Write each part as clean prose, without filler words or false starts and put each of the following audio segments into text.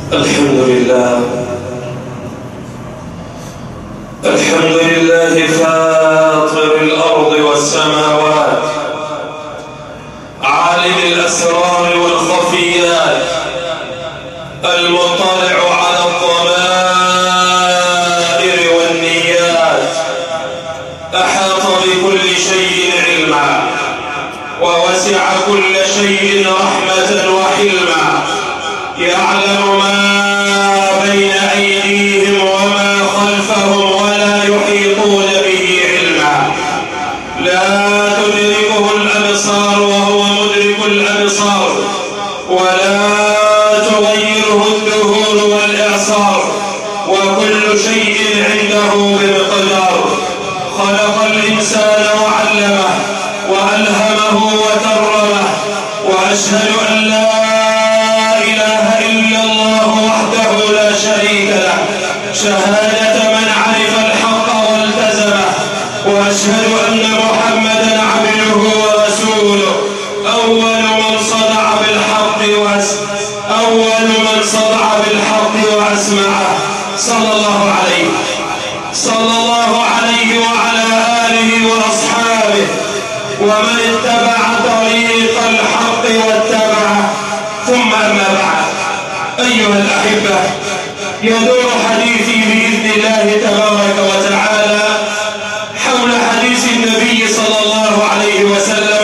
الحمد لله فاطر الأرض والسماوات، عالم الأسرار والخفيات، المطلع على الضمائر والنيات، أحاط بكل شيء علما ووسع كل شيء رحمة وحلما، يعلم ما بين أيديهم وما خلفهم ولا يحيطون به علما، لا تدركه الأبصار وهو مدرك الأبصار، ولا تغيره الدهور والإعصار، وكل شيء عنده بمقدار. خلق الإنسان وعلمه وألهمه وكرمه، وأشهد أن لا إله إلا الله وحده لا شريك له، شهادة من عرف الحق والتزمه، وأشهد أن محمدا عبده ورسوله، أول من صدع بالحق وأسمعه، صلى الله عليه وعلى آله وأصحابه ومن اتبع طريق الحق واتبعه، ثم أما بعد. أيها الأحبة، يدور حديثي بإذن الله تبارك وتعالى حول حديث النبي صلى الله عليه وسلم: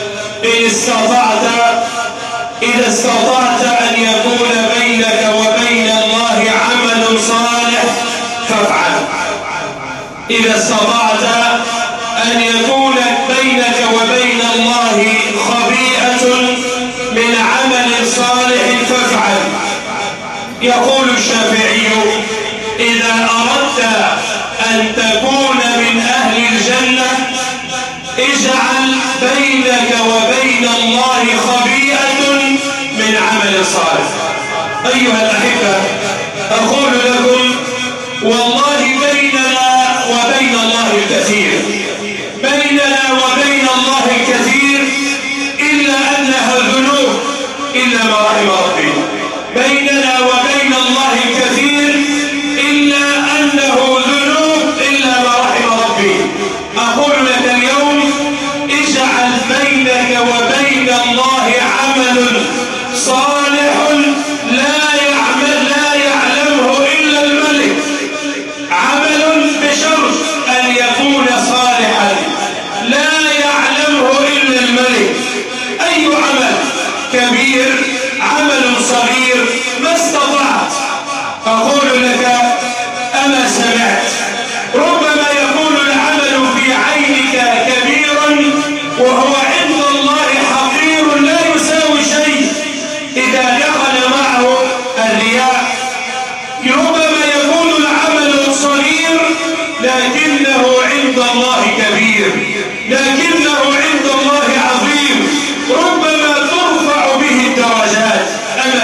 إذا استطعت أن يكون بينك وبين الله عمل صالح فافعل. إذا استطعت أن يكون بينك وبين الله خبيئة من عمل صالح فافعل. يقول الشافعي: إذا أردت أن تكون من أهل الجنة اجعل بينك وبين الله خبيئة من عمل صالح. أيها الأحبة، أقول لكم والله بيننا وبين الله الكثير، بيننا وبين الله الكثير، إلا أنها ذنوب إلا ما رحم ربي. بيننا وبين الله الكثير إلا أنه ذنوب إلا ما رحم ربي. أقول لك اليوم: اجعل بينك وبين الله عمل صالح لا يعلمه إلا الملك، عمل بشرط أن يكون صالحا لا يعلمه إلا الملك. أي عمل كبير، عمل صغير، ما استطعت. أقول لك: أما سمعت ربما يكون العمل في عينك كبيرا وهو عند الله حقير لا يساوي شيء إذا دخل معه الرياء. ربما يكون العمل صغير لكنه عند الله كبير، لكنه عند الله عظيم، ربما ترفع به الدرجات. أما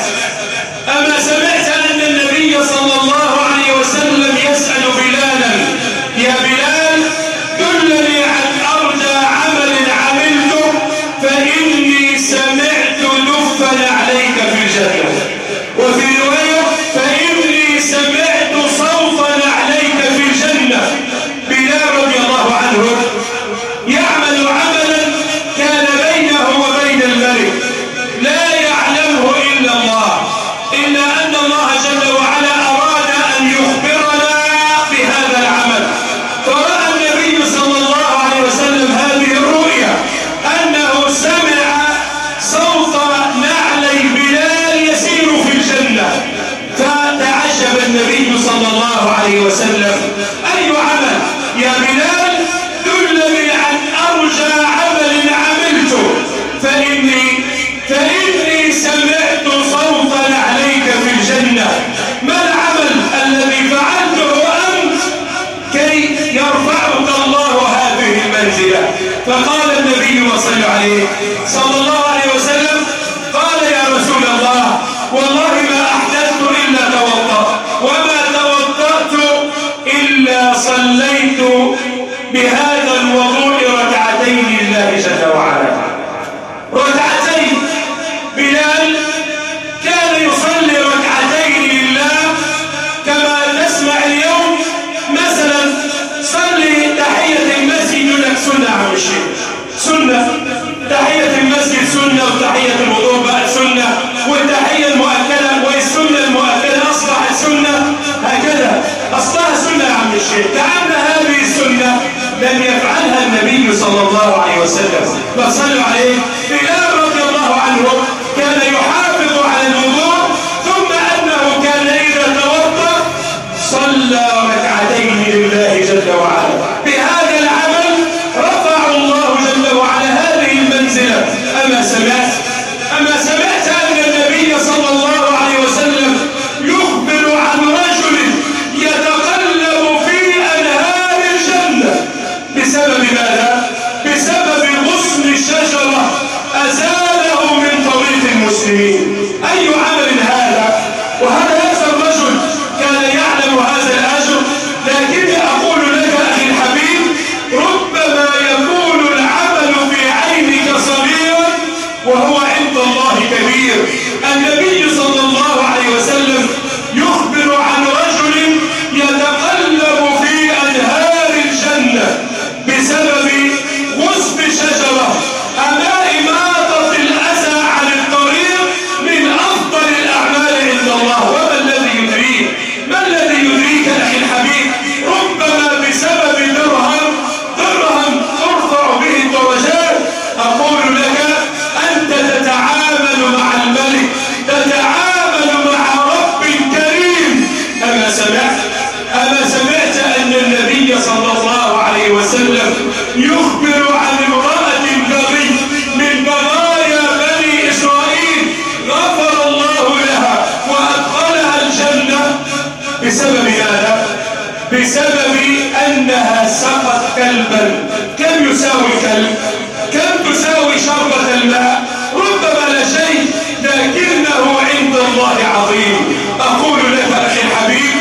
سمعت أن النبي صلى الله عليه وسلم يسأل بلالا: يا بلال، دلني عن أرجى عمل عملته فإني سمعت لفا عليك في الجنة، وفي رواية فإني سمعت صوتا عليك في الجنة. بلال رضي الله عنه يعمل عملا كان بينه وبين الملك لا يعلمه إلا الله، إلا أن الله جل وعلا أراد أن يخبرنا بهذا العمل. فرأى النبي صلى الله عليه وسلم هذه الرؤيا، أنه سمع صوت نعلي بلال يسير في الجنة، فتعجب النبي صلى الله عليه وسلم: أي عمل يا بلال؟ دلني عن أرجى عمل عملته فإني سمعت صوتا عليك في الجنة. النبي صلى الله عليه وسلم فصلوا عليه. بلال رضي الله عنه كان يحافظ على الوضوء، ثم أنه كان إذا توضأ صلى ركعتين لله جل وعلا. بهذا العمل رفع الله جل وعلا هذه المنزلة. أما سمعت أن النبي صلى الله عليه وسلم يخبر عن رجل يتقلب في أنهار الجنة بسبب ماذا؟ بسبب غصن شجرة أزاله من طريق المسلمين. أي عمل هذا؟ وهذا الرجل كان يعلم هذا الأجر. لكني أقول لك أخي الحبيب، ربما يكون العمل في عينك صغيرا وهو عند الله كبير. النبي صلى الله عليه وسلم يخبر عن رجل يتقلب في أنهار الجنة بسبب غصن شجرة. أما إماطة الأذى عن الطريق من أفضل الأعمال عند الله. وما الذي يدريك؟ ما الذي يدريك أخي الحبيب؟ ربما بسبب درهم ترفع به الدرجات. أقول لك أنت تتعامل مع الملك، تتعامل مع رب كريم. أما سمعت أن النبي صلى الله عليه وسلم يخبر عن امرأة بغي من بغايا بني إسرائيل غفر الله لها وأدخلها الجنة بسبب ماذا؟ بسبب أنها سقت كلبا. كم يساوي الكلب؟ كم تساوي شربة الماء؟ ربما لا شيء، لكنه عند الله عظيم. أقول لك أخي الحبيب،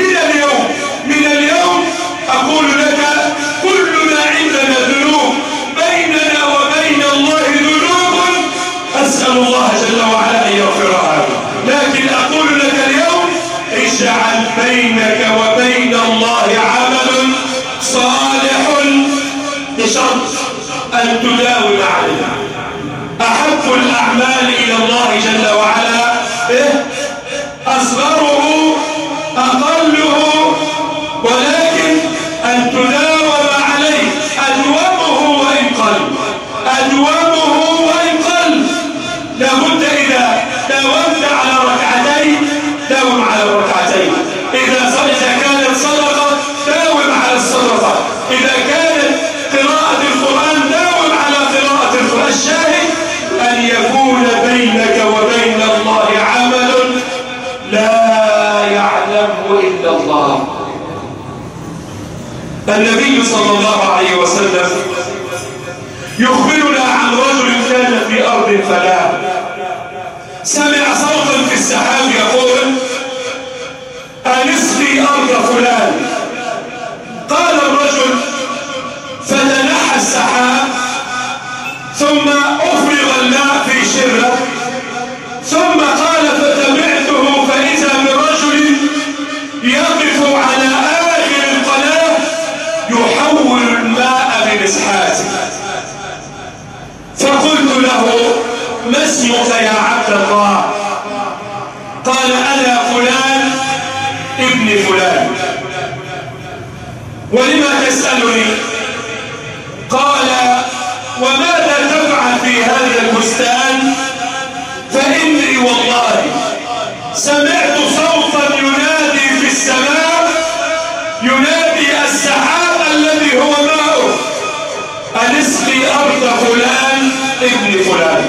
من اليوم أقول لك كلنا عندنا ذنوب، بيننا وبين الله ذنوب أسأل الله جل وعلا أن يغفرها. لكن أقول لك اليوم اجعل بينك وبين الله عمل صالح بشرط أن تداوم عليه. أحب الأعمال إلى الله جل وعلا أصغره أقله، ولكن أن تداوم عليه أدومه وإن قل. لابد إذا داومت على ركعتين داوم على الركعتين. إذا كانت صدقة داوم على الصدقة. إذا كانت قراءة القرآن داوم على قراءة القرآن. الشاهد أن يكون بينك وبين الله عمل لا يعلمه إلا الله. النبي صلى الله عليه وسلم يخبرنا عن رجل كان في أرض فلاة، سمع صوتا في السحاب يقول أنسقي أرض فلان. قال الرجل فتنحى السحاب ثم أفرغ الماء في شرة، ثم قال فتبعته فإذا برجل يقف على آخر القناة يحول الماء بمسحاته. فقلت له ما اسمك يا عبد الله؟ قال أنا فلان ابن فلان. ولما تسألني؟ قال وماذا تفعل في هذا البستان؟ فإني والله سمعت صوتا ينادي في السماء، ينادي السحاب الذي هو ماؤه أنسقي أرض فلان ابن فلان.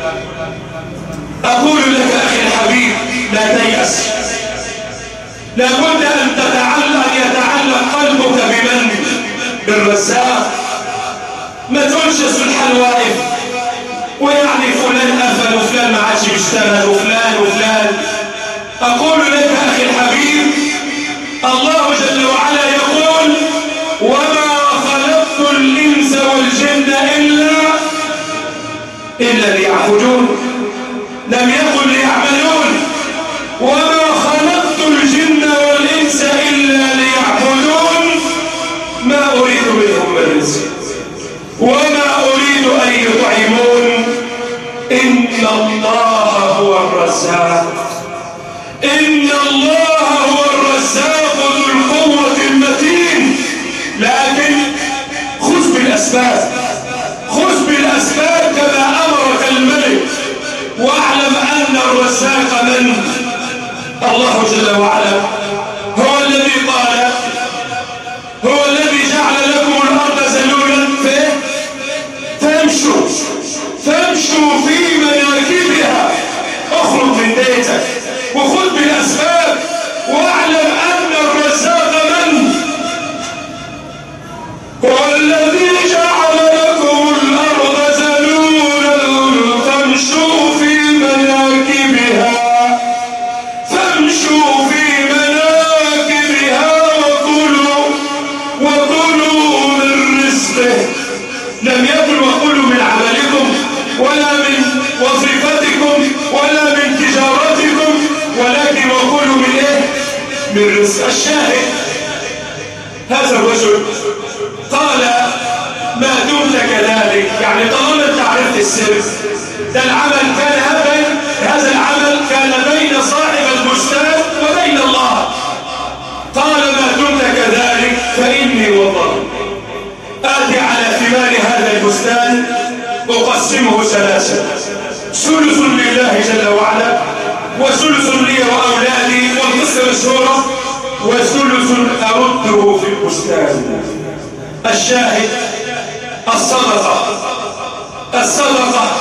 أقول لك أخي الحبيب لا تيأس، لابد أن يتعلق قلبك بمن؟ بالرزاق. ما تقولش سبحان واقف ويعني فلان قفل وفلان ما عادش بيشتغل وفلان. أقول لك أخي الحبيب الله جل وعلا يقول وما خلقت الإنس والجن إلا ليعبدون، لم يقل ليعملون. وما خلقت الجن والإنس إلا ليعبدون ما أريد منهم من رزق وما أريد أن يطعمون إن الله هو الرزاق، إن الله هو الرزاق ذو القوة المتين. لكن خذ بالأسباب. الله جل وعلا هو الذي قال هو الذي جعل لكم الأرض ذلولا فامشوا في مناكبها. اخرج من بيتك وخذ بالأسباب واعلم أن الرزاق من هو الذي جعل لكم الأرض ذلولا فامشوا في مناكبها وكلوا من رزقه. لم يكن وكلوا من عملكم ولا من وظيفتكم ولا من تجارتكم، ولكن وكلوا من ايه؟ من رزق. الشاهد هذا الرجل قال ما دمت كذلك، يعني طالما انت عرفت السر ده العمل كان هذا العمل كان بين صاحب البستان وبين الله. قال ما دمت كذلك فإني والله آتي على ثمار هذا البستان أقسمه ثلاثة، ثلث لله جل وعلا وثلث لي وأولادي والقسم مشهورة وثلث أرده في البستان. الشاهد الصدقة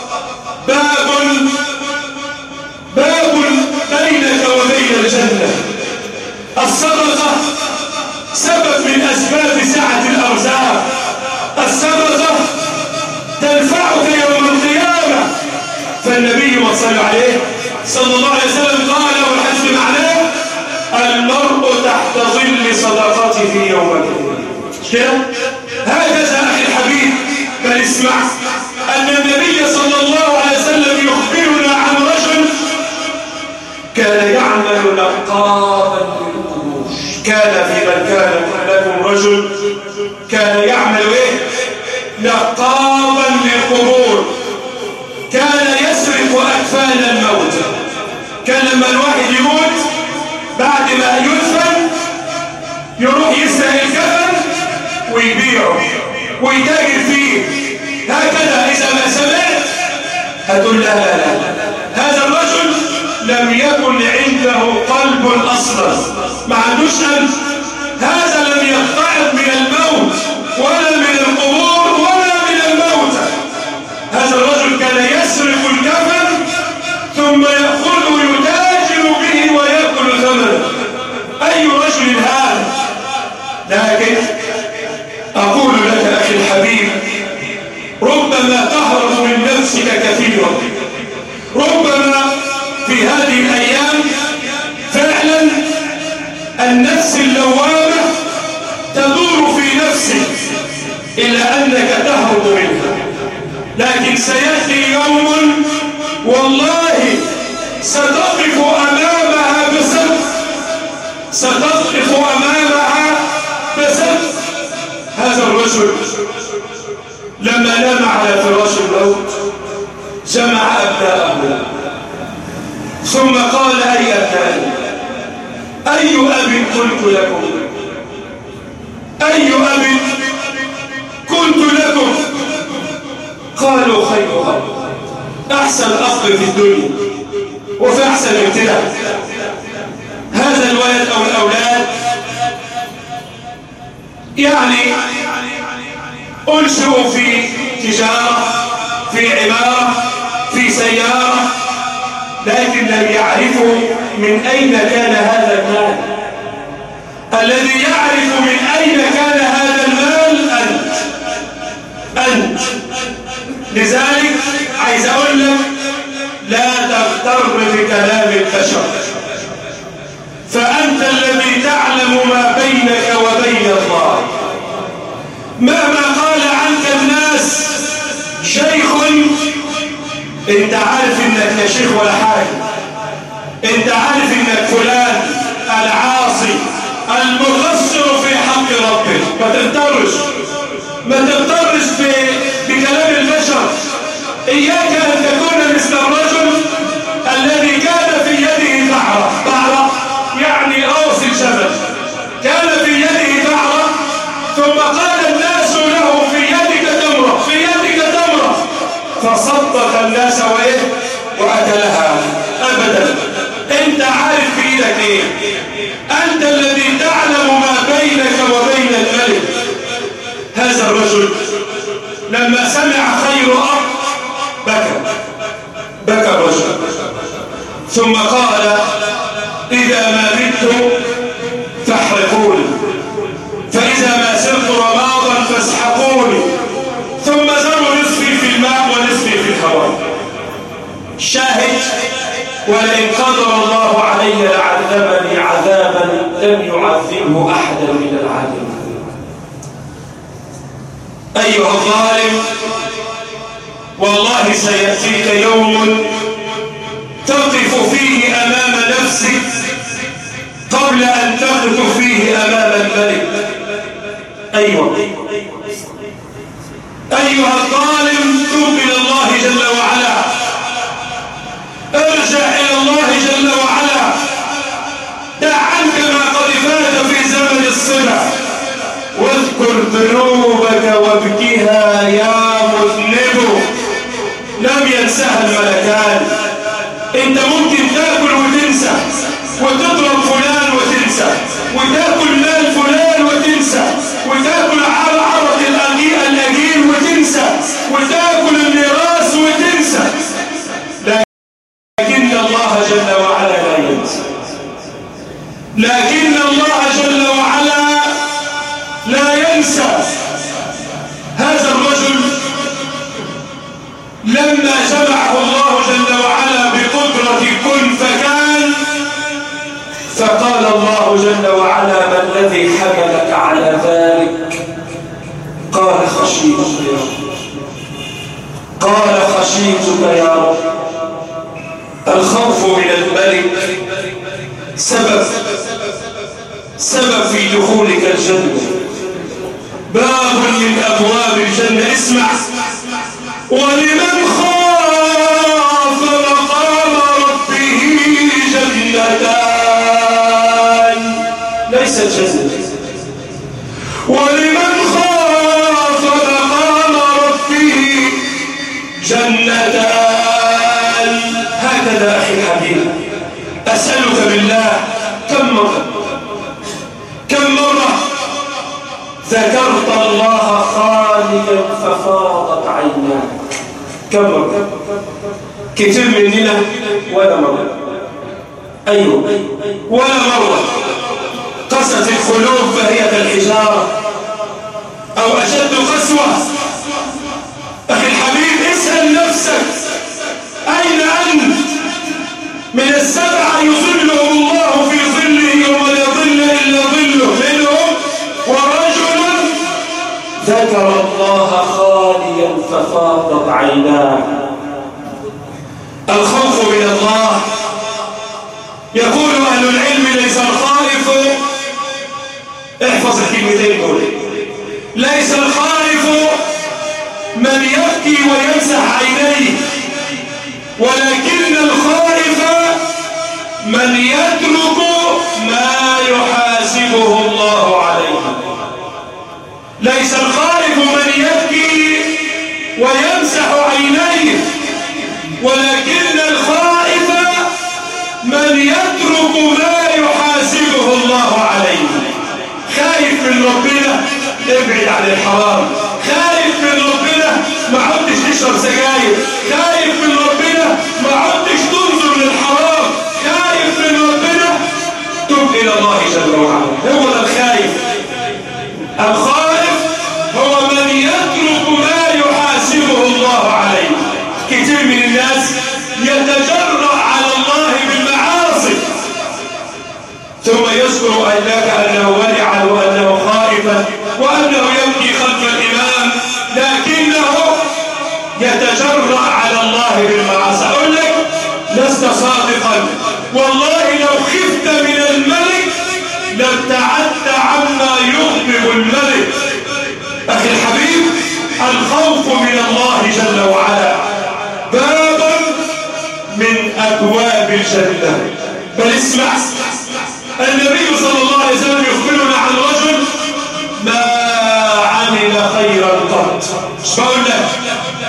باب بينك وبين الجنة. الصدقة سبب من أسباب سعة الأرزاق. الصدقة تنفعك يوم القيامة. فالنبي صلى الله عليه وسلم قال والحديث معناه المرء تحت ظل صدقته يوم القيامة. هكذا أخي الحبيب، بل اسمع أن النبي صلى الله عليه وسلم يخبرنا عن رجل كان يعمل نقابا للقبور. كان في من كان لكم رجل كان يعمل نقابا للقبور. كان يسرق أكفان الموت. كان لما الواحد يموت بعد ما يدفن يروح يسرق الكفن ويبيعه ويتاجر فيه. هكذا إذا ما سمعت هتقول لا هذا الرجل لم يكن عنده قلب أصلا، ما عندوش قلب. هذا لم يقتعد من الموت ولا من القبور ولا من الموت. هذا الرجل كان يسرق الكفن ثم يأخذه يتاجر به ويأكل ثمنه. أي رجل هذا؟ لكن أقول لك أخي الحبيب ربما تهرب من نفسك كثيرا. ربما في هذه الأيام فعلا النفس اللوامة تدور في نفسك إلا أنك تهرب منها. لكن سيأتي يوم والله ستقف أمامها بصدق. هذا الرجل لما نام على فراش الموت جمع أبناءه ثم قال أي أبنائي أي أب قلت لكم أي أب قلت لكم قالوا خير أب. أحسن أب في الدنيا وفي أحسن ابتلاء. هذا الولد أو الأولاد يعني أنشئوا في تجارة في عمارة في سيارة، لكن لم يعرفوا من أين كان هذا المال. الذي يعرف من أين كان هذا المال أنت. لذلك عايز أقول لك لا تغتر بكلام البشر، فأنت الذي تعلم ما بينك وبين الله. مهما قال عنك الناس شيخ، انت عارف انك لا شيخ ولا حاجة. انت عارف انك فلان العاصي المقصر في حق ربك. ما تغترش بكلام البشر. إياك أن تكون مثل الرجل الذي كان في يده بعرة يعني راس الجبل. كان في يده بعرة ثم قال الناس له في يدك تمرة فصدق الناس وأكلها. أبدا انت عارف في ايدك ايه؟ انت الذي تعلم ما بينك وبين الملك. هذا الرجل لما سمع خير أرض بكى الرجل، ثم قال إذا ما مت فاحرقوني، فإذا ما سرت رماضا فاسحقوني، ثم زروا نصفي في الماء ونصفي في الهواء. شاهد: ولئن قدر الله علي لعذبني عذابا لم يعذبه أحدا من العالمين. أيها الظالم، والله سيأتيك يوم تقف فيه أمام نفسك قبل أن تقف فيه أمام الملك. أيها الظالم، توب إلى الله جل وعلا، ارجع إلى الله جل وعلا، دع عنك ما قد فات في زمن الصلة، واذكر ذنوبك وابكها يا مذنب، لم ينسها الملكان. انت ممكن تاكل وتنسى، وتضرب فلان وتنسى، وتاكل مال فلان وتنسى، وتاكل عرض الاجيل وتنسى، وتاكل الميراث وتنسى، لكن الله جل وعلا لا ينسى. لكن الله جل وعلا لا ينسى. هذا الرجل لما جمعه الله جل وعلا بقدرة كن فكان، فقال الله جل وعلا: ما الذي حملك على ذلك؟ قال: خشيتك يا رب. قال: خشيتك يا رب. الخوف من الملك سبب في دخولك الجنة، باب من أبواب الجنة. اسمع: ولمن خاف مقام ربه جنتان. ليست جنة. ولمن خاف مقام ربه جنتان. هكذا أخي الحبيب، أسألك بالله، كم مرة ذكرت الله خاليا ففاضت عيناك؟ كم مرة؟ كتير مننا ولا مرة. أيوه، ولا مرة. قست القلوب فهي كالحجارة أو أشد قسوة. أخي الحبيب، اسأل نفسك: أين أنت من السبعة يظلهم الله في ظله يوم لا ظل إلا ظله؟ منهم ورجل ذكر الله خاليا ففاضت عيناه. الخوف من الله، يقول أهل العلم: ليس الخائف، احفظ الكلمتين دول، ليس الخائف من يبكي ويمسح عينيه، ولكن الخائف من يترك ما يحاسبه الله عليه. ليس الخائف من يبكي ويمسح عينيه، ولكن الخائف من يترك ما يحاسبه الله عليه. خايف من ربنا، ابعد عن الحرام. خايف من ربنا، ما عدتش تشرب سجاير. خايف من ربنا، ما عدتش تنظر للحرام. خايف من ربنا، تب إلى الله جل وعلا. هو ده الخايف. الخائف هو من يترك ما يحاسبه الله عليه. كثير من الناس يتجرأ على الله بالمعاصي، ثم يذكر لك أنه ولع وأنه خائفا وأنه يبكي خلف الإمام، لكنه يتجرأ على الله بالمعاصي. أقول لك: لست صادقا، والله لو خفت من الملك لابتعدت عما يغضب الملك. أخي الحبيب، الخوف من الله جل وعلا باب من أبواب الجنة. بل اسمع، النبي صلى الله عليه وسلم يخبرنا عن رجل ما عمل خيرا قط. مش بقول لك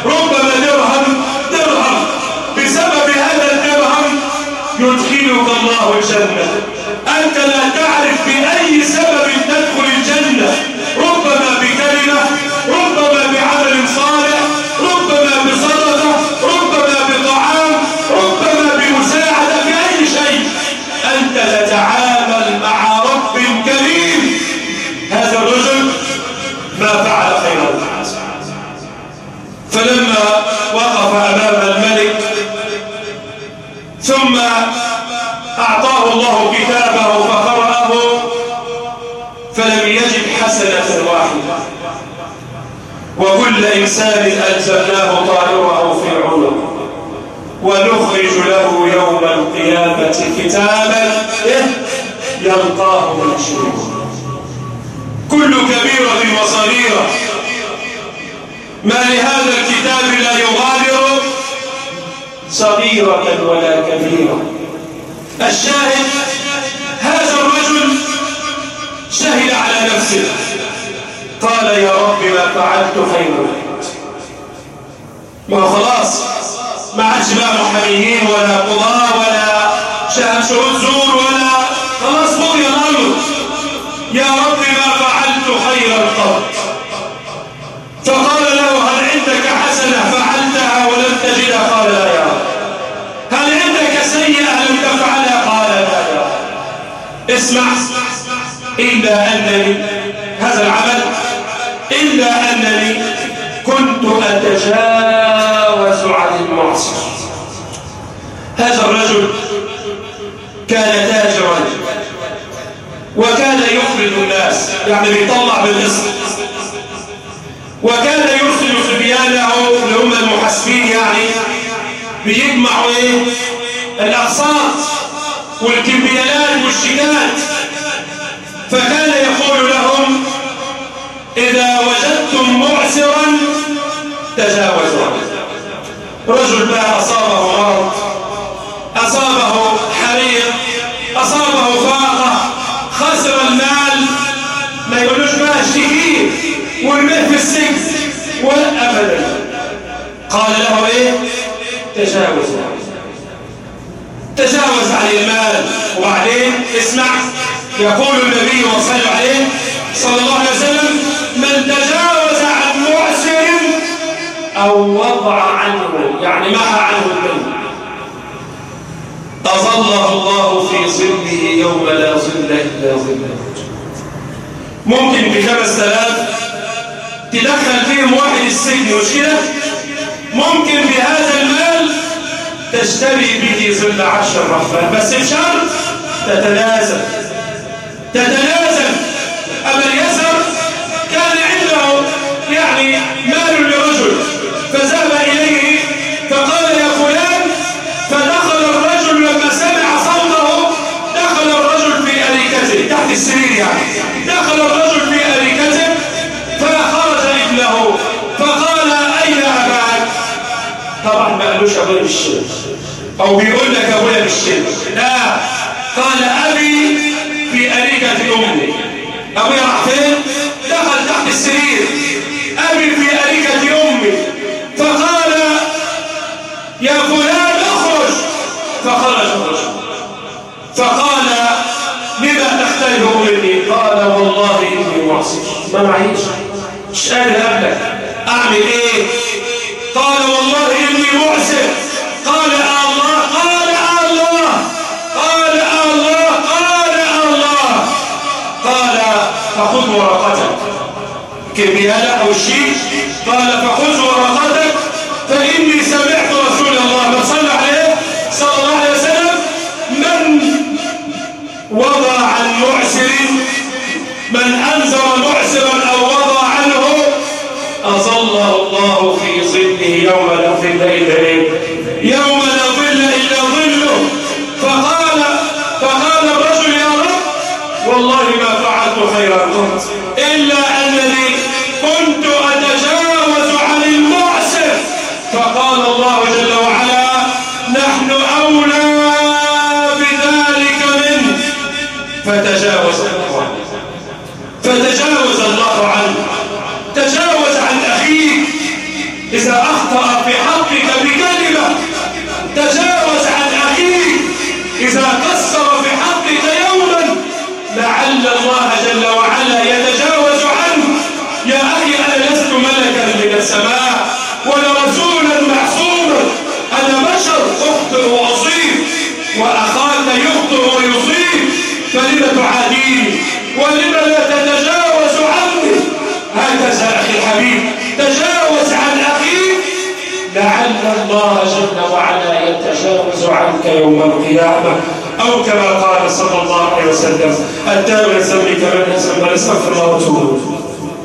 ربما درهم بسبب هذا الدرهم يدخلك الله الله الجنة. أنت لا تعرف بأي سبب تدخل الجنة، ربما بكلمة، ربما بعمل صالح، ربما بصدقة، ربما بطعام، ربما بمساعدة، بأي شيء. أنت تتعامل مع رب كريم. هذا الرجل ما فعل خيرا، فلما وقف أمام الملك ثم أعطاه الله كتابه فقرأه فلم يجد حسنة واحدة. وكل إنسان ألزمناه طائره في عنقه ونخرج له يوم القيامة كتابا يلقاه منشورا. كل كبيرة وصغيرة ما لهذا الكتاب لا يغادر صغيرة ولا كبيرة. الشاهد هذا الرجل شهد على نفسه قال يا رب ما فعلت خيرا. ما خلاص ما عادش بقى محاميين ولا قضاء ولا شهود زور ولا خلاص بقي الامر. يا رب ما فعلت خيرا قط. فقال له هل عندك حسنة فعلتها ولم تجدها؟ قال لا يا رب. هل عندك سيئة لم تفعلها؟ قال لا يا رب. اسمع، إلا أنني هذا العمل إلا أنني كنت أتجاوز عن المعصية. هذا الرجل كان تاجرا وكان يخرج الناس، يعني بيطلع بالقسط، وكان يرسل صبيانه اللي هم المحاسبين، يعني بيجمعوا الأقساط والكمبيالات والشيكات. فكان يقول لهم إذا وجدتم معسرا تجاوزوا عنه. رجل بقى أصابه مرض، أصابه حريق، أصابه فاقة، خسر المال، ما يقولوش بقى اشتكيه والمه في السجن والأبدا. قال له تجاوز عن المال. وبعدين اسمع، يقول النبي صلى الله عليه وسلم من تجاوز عن معسر أو وضع عنه، يعني محى عنه الدين، أظله الله في ظله يوم لا ظل إلا ظله. ممكن ب5000 تدخل فيهم واحد السجن، مش كده؟ ممكن بهذا المال تشتري به ظل 10 رحمة، بس بشرط تتنازل. أبا اليسر كان عنده يعني مال لرجل، فذهب إليه فقال يا فلان، فدخل الرجل لما سمع صوته، دخل الرجل في أريكته تحت السرير، يعني دخل الرجل في أريكته فخرج ابنه فقال أين أباك؟ طبعا ما قالوش أبويا بالشرك، أو بيقول لك أبويا بالشرك، لا، قال أبي في أريكة أمي. أبويا راح فين؟ دخل تحت السرير. أبي في أريكة أمي. فقال يا فلان اخرج، فخرج الرجل. فقال لما تحتاجه مني؟ قال والله إني معصي، ما معيش، مش قادر أقابلك، أعمل إيه؟ قال والله إني معسر. قال الله، قال الله، قال الله، قال الله. قال فخذ ورقتك، كمبيالة أو الشيء. قال فخذ ورقتك فإني سمعت رسول الله ما صلى عليه صلى الله عليه وسلم من وضع عن معسر، من أنزر معسرا أو وضع عنه أظله الله في ظله يوم لا ظل إلا ظله. فقال الرجل يا رب والله ما فعلت خيرا قط، إلا أنني كنت أتجاوز عن المعسر. فقال الله جل وعلا نحن أولى بذلك منه، فتجاوز الله عنه. تجاوز عن أخيك إذا أخطأ في حقك بكلمة، تجاوز عن أخيك إذا قصر في يخطئ وأصيب وأخاك يخطئ ويصيب، فلم تعاديني ولم لا تتجاوز عني؟ هكذا أخي الحبيب، تجاوز عن أخيك لعل الله جل وعلا يتجاوز عنك يوم القيامة، أو كما قال صلى الله عليه وسلم: التائب من ذنبه كمن يذنب، فليستغفر الله وتوب.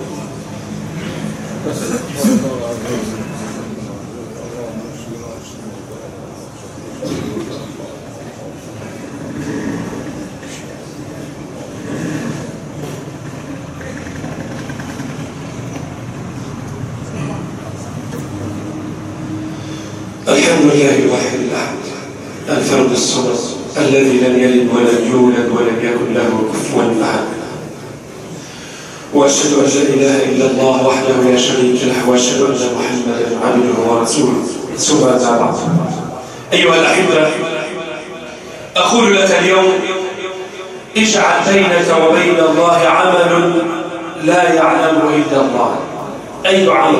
الحمد لله الواحد الأحد الفرد الصمد الذي لم يلد ولم يولد ولم يكن له كفوا أحد، وأشهد أن لا إله إلا الله وحده لا شريك له، وأشهد أن محمدا عبده ورسوله، ثم أما بعد. أيها الأحبة، أقول لك اليوم: اجعل بينك وبين الله عمل لا يعلمه إلا الله. أي عمل؟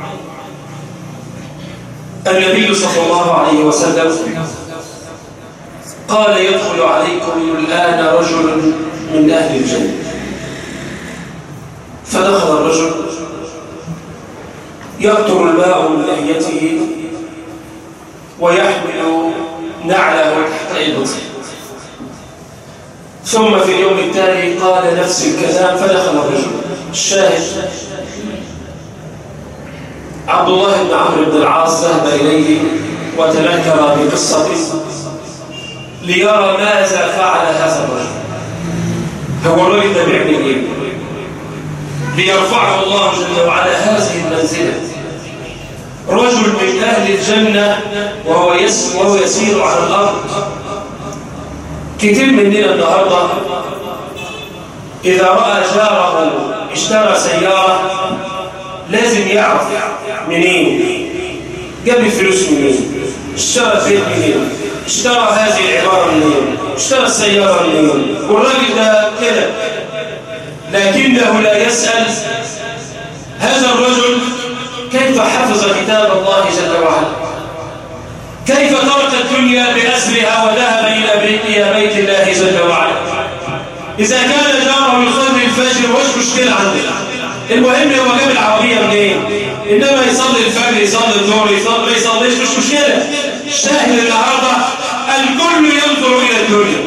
النبي صلى الله عليه وسلم قال: يدخل عليكم الآن رجل من أهل الجنة. فدخل الرجل يقطر الماء من لحيته ويحمل نعله تحت إبطه، ثم في اليوم التالي قال نفس الكلام فدخل الرجل. الشاهد: عبد الله بن عمرو بن العاص ذهب إليه وتنكر بقصته ليرى ماذا فعل هذا الرجل. هو الرجل ده بيعمل ايه؟ ليرفعه الله جل وعلا هذه المنزلة. رجل من أهل الجنة وهو يسير على الأرض. كتير مننا النهارده إذا رأى جاره اشترى سيارة لازم يعرف منين جاب الفلوس، منين اشترى بيت، منين اشترى هذه العبارة، منين اشترى السيارة، منين. والراجل ده كده، لكنه لا يسأل هذا الرجل كيف حفظ كتاب الله جل وعلا، كيف ترك الدنيا بأسرها وذهب إلى بيت الله جل وعلا. إذا كان جاره يصلي الفجر وش مشكلة عندنا؟ المهم هو جاب العربية منين، إنما يصلي الفجر يصلي الظهر يصلي ما يصليش مش مشكلة. الشاهد النهارده الكل ينظر إلى الدنيا.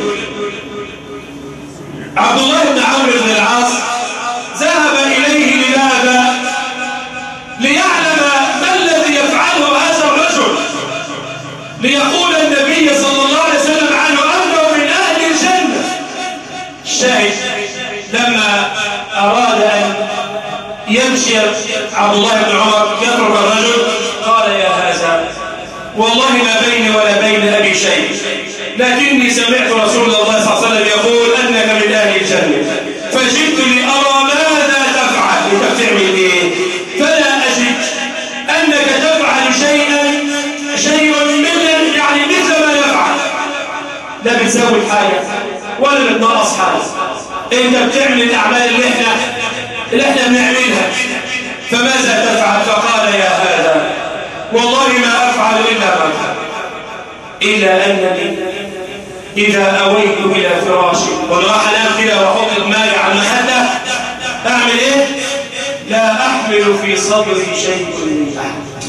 عبد الله بن عمرو بن العاص ذهب إليه لماذا؟ ليعلم ما الذي يفعله هذا الرجل، ليقول النبي صلى الله عليه وسلم عنه أنه من أهل الجنة. الشاهد: لما أراد أن يمشي عبد الله بن عمر يترك الرجل قال: يا هذا والله ما بيني ولا بين أبي شيء، لكني سمعت رسول الله صلى الله عليه وسلم يقول أنك من أهل الجنة، فجئت لأرى ماذا تفعل. أنت بتعمل إيه؟ فلا أجد أنك تفعل شيء من يعني مثل ما يفعل، لا بتسوي حاجة ولا بتنقص حاجة. أنت بتعمل الأعمال اللي احنا بنعملها، فماذا تفعل؟ فقال: يا هذا والله ما أفعل إلا ما أفعل، إلا أنني إذا أويت إلى فراشي وراح أنام كده وأحط دماغي على المخدة أعمل إيه؟ لا أحمل في صدري شيء من أحد.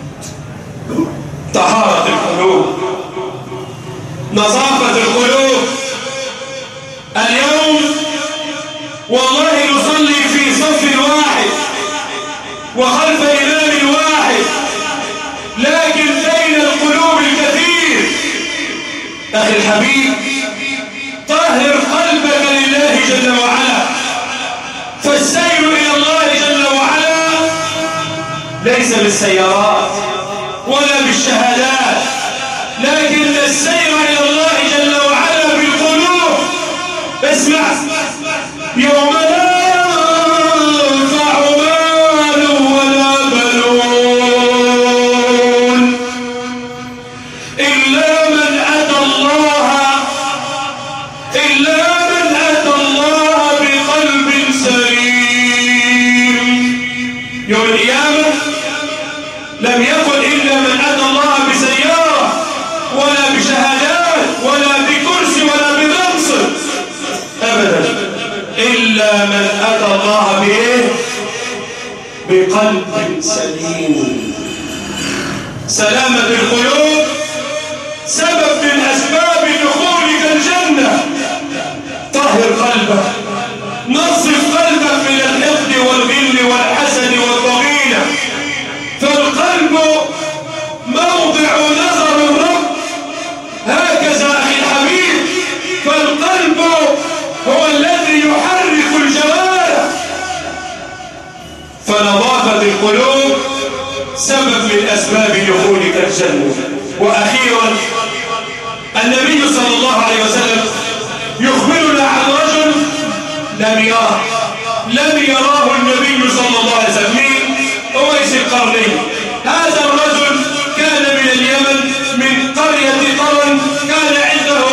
طهارة القلوب، نظافة القلوب. اليوم والله نصلي في صف واحد وخلف إمام واحد، لكن بين القلوب الكثير. أخي الحبيب، طهر قلبك لله جل وعلا، فالسير إلى الله جل وعلا ليس بالسيارات ولا بالشهادات، لكن السير إلى الله جل وعلا بالقلوب. اسمع: يوم لا ينفع مال ولا بنون إلا من أتى الله بقلب سليم. يوم القيامة لم يكن إلا من أتى الله بسيارة ولا بقلب سليم. سلامة القلوب سبب من أسباب دخولك الجنة. طهر قلبك، نظف قلبك من الحقد والغل والحسد والضغينة، فالقلب موضع نظر الرب. هكذا أخي الحبيب، فالقلب هو الذي يحرك الجوارح. فنظافة القلوب سبب من أسباب دخولك الجنة. وأخيرا النبي صلى الله عليه وسلم يخبرنا عن رجل لم يراه النبي صلى الله عليه وسلم. مين؟ أويس القرني. هذا الرجل كان من اليمن، من قرية قرن، كان عنده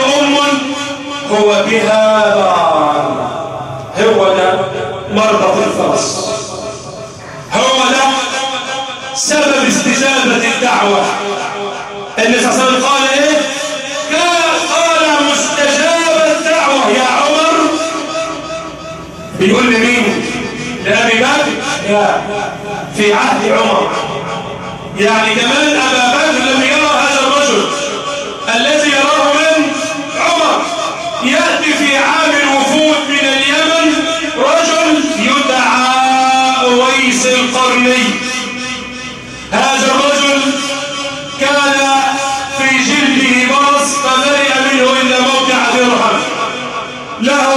هو بها بار. هو ده مربط الفرس، هو ده سبب استجابة الدعوة. النبي صلى الله عليه وسلم قال ايه؟ قال مستجاب الدعوة يا عمر. بيقول لمين؟ لأبي بكر في عهد عمر. يعني كمان أبا بكر لم يرى هذا الرجل الذي يراه من عمر. يأتي في عام الوفود من اليمن رجل يدعى أويس القرني. هذا الرجل كان في جلده برص فبرئ منه إلا موضع درهم. له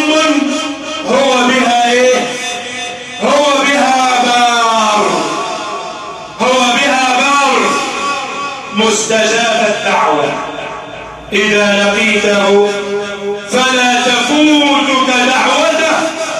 هو بها ايه؟ هو بها بار، هو بها بار. مستجاب الدعوة. إذا لقيته فلا تفوتك دعوته،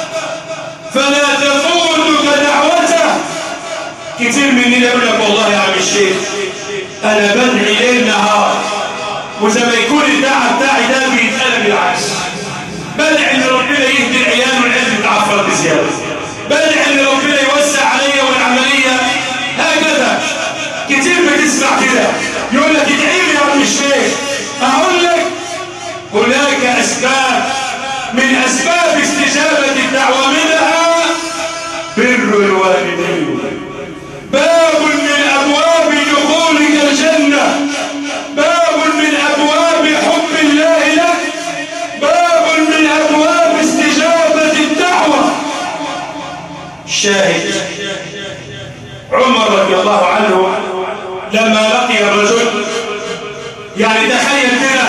فلا تفوتك دعوته. كتير مننا يقول لك والله يا عم الشيخ أنا بدعي ليل نهار، وزي ما يكون الدعاء بتاعي ده بيتقلب العكس. بدعي ان ربنا يهدي العيال والعيال تتعفر بزياده، بدعي ان ربنا يوسع عليا والعمليه هكذا. كتير بتسمع كده يقول لك ادعي لي يا عم الشيخ. اقول لك هناك اسباب من اسباب استجابه الدعوه، منها بر الوالدين. باب من ابواب دخولك الجنه، باب من ابواب حب الله لك، باب من أبواب استجابة الدعوة. شاهد عمر رضي الله عنه لما لقي الرجل، يعني تخيل كده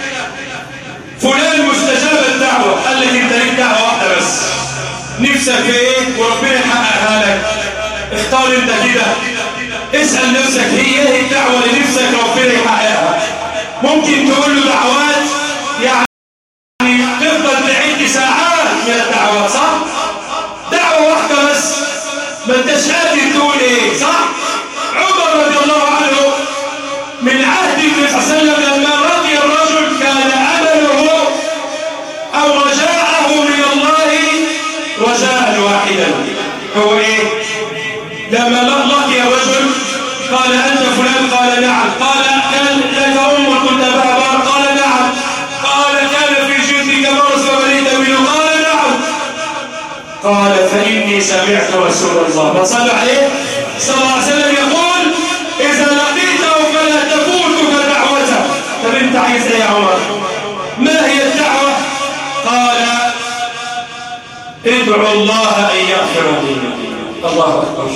فلان مستجاب الدعوة، قال لك انت ليك دعوة واحدة بس، نفسك في ايه وربنا يحققها لك. اختار انت كده، اسأل نفسك هي ايه الدعوة اللي نفسك ربنا يحققها. ممكن تقول له دعوات يعني تفضل تعد ساعات من الدعوات، صح؟ دعوة واحدة بس ما انتش قادر تقول ايه، صح؟ عمر رضي الله عنه من عهد النبي صلى الله عليه وسلم لما رضي الرجل كان امله او رجاءه من الله رجاء واحدا. هو ايه؟ لما لقي الرجل قال انت فلان؟ قال نعم. قال كان لك كنت بها بار؟ قال نعم. قال كان في جلدك مرض فبليت منه؟ قال نعم. قال فإني سمعت رسول الله صلى عليه صلى الله عليه وسلم يقول إذا لقيته فلا تفوتك دعوته. طب انت عايز ايه يا عمر؟ ما هي الدعوة؟ قال ادعو الله أن يغفر لي. الله أكبر.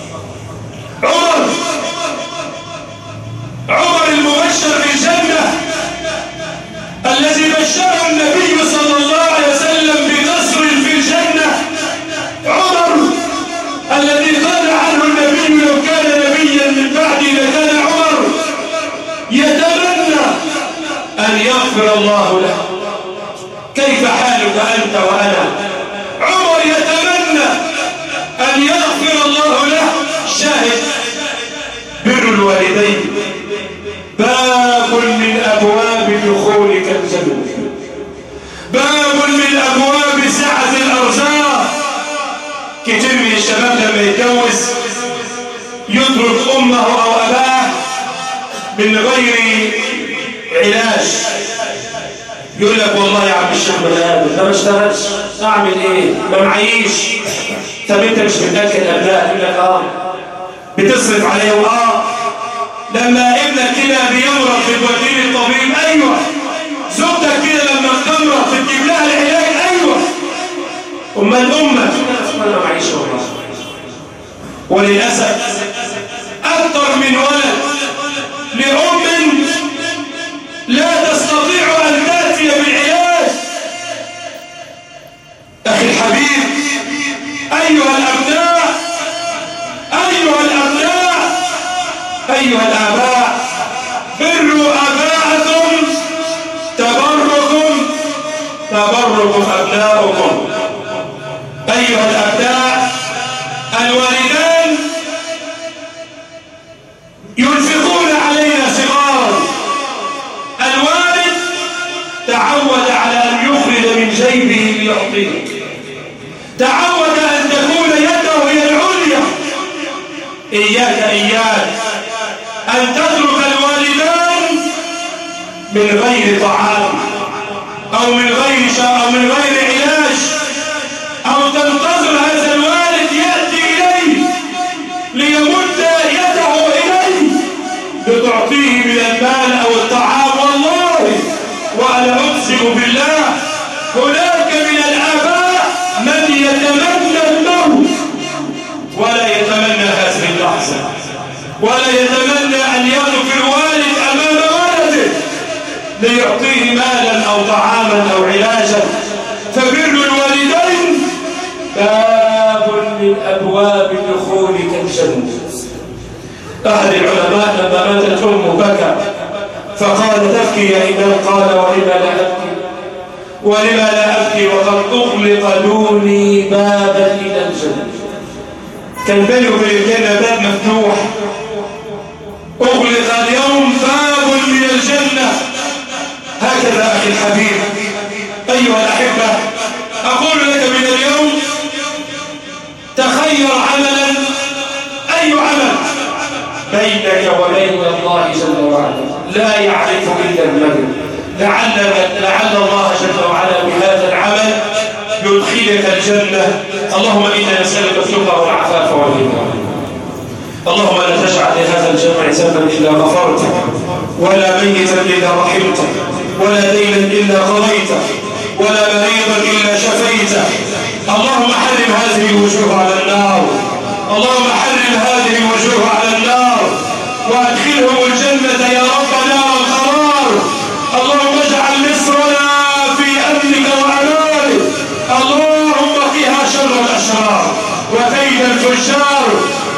عمر المبشر بالجنة الذي بشره النبي صلى الله عليه وسلم بقصر في الجنة، عمر الذي قال عنه النبي لو كان نبيا من بعدي لكان عمر يتمنى أن يغفر الله له. كيف حالك أنت وأنا؟ عمر يتمنى أن يغفر الله له. شاهد بر الوالدين باب من أبواب دخولك الجنة، باب من أبواب سعة الأرزاق. كتير من الشباب لما يتجوز يترك أمه أو أباه من غير علاج. يقول لك والله يا عم الشيخ ده ما اشتغلش، اعمل ايه؟ ما معيش. طب انت مش بتاكل ابنائك؟ يقول لك بتصرف عليهم. لما ابنك كده بيمرض بتوديه للطبيب. ايوه. زوجتك كده لما بتمرض بتجيب لها العلاج. ايوه. امال امك انا معيش والله. وللاسف اكثر من ولد لام لا تستطيع ان تاتي بالعلاج. اخي الحبيب، ايها الابناء، ايها الابناء، ايها الاباء، بروا اباءكم تبركم ابناؤكم. ايها الابناء، الوالدان ينفقون علينا صغارا. الوالد تعود على ان يخرج من جيبه ليعطيك، تعود ان تكون يده هي العليا. اياك ان تترك الوالدان من غير طعام او من غير شاء او من غير علاج، او تنتظر هذا الوالد ياتي اليه ليمد يده اليه لتعطيه من المال او الطعام. والله وانا اقسم بالله هناك من الاباء من يتمنى الموت ولا يتمنى هذه اللحظه، ولا يتمنى ان يقف الوالد امام ولده ليعطيه مالا او طعاما او علاجا. فبر الوالدين باب من ابواب دخولك الجنه. احد العلماء لما ماتت امه بكى فقال تبكي يا امام؟ قال ولما لا ابكي وقد اغلق دوني بابا الى الجنه. كان بيني وبين الجنه باب مفتوح، اغلق اليوم باب من الجنه. هكذا اخي الحبيب، ايها الاحبه، اقول لك من اليوم تخير عملا، اي عمل بينك وبين الله جل وعلا لا يعرف الا المرء، لعل الله جل وعلا بهذا العمل يدخلك الجنه. اللهم انا نسالك التقى والعفاف والغنى. اللهم لا تجعل لهذا الجمع ذنبا الا غفرته، ولا ميتا الا رحمته، ولا دينا الا قضيته، ولا مريضا الا شفيته. اللهم حرم هذه الوجوه على النار، اللهم حرم هذه الوجوه على النار، وادخلهم الجنه يا رب دار القرار. اللهم اجعل مصرنا في امنك وامانك. اللهم قها شر الاشرار وكيد الفجار.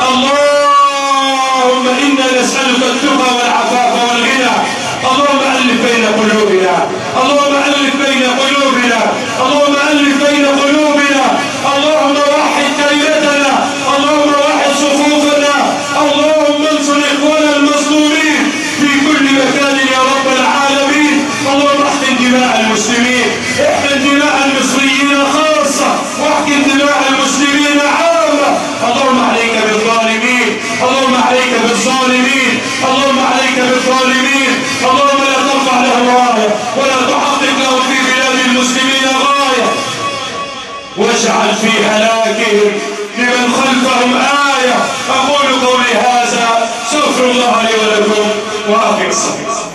اللهم انا نسالك التقى والعفاف والغنى. اللهم الف بين قلوبنا، اللهم الف بين قلوبنا، اللهم الف بين قلوبنا. اللهم وحد كلمتنا، اللهم وحد صفوفنا. اللهم انصر اخوانا المظلومين في كل مكان يا رب العالمين. اللهم احقن دماء المسلمين، احقن دماء المصريين خاصه، واحقن دماء المسلمين عامه. اللهم عليك بالظالمين، اللهم عليك بالظالمين، اللهم عليك بالظالمين. اللهم لا ترفع لهم رايه ولا تحقق لهم في بلاد المسلمين غايه، واجعل في هلاكهم لمن خلفهم آية. أقول قولي هذا، استغفر الله لي ولكم وأقم الصلاة.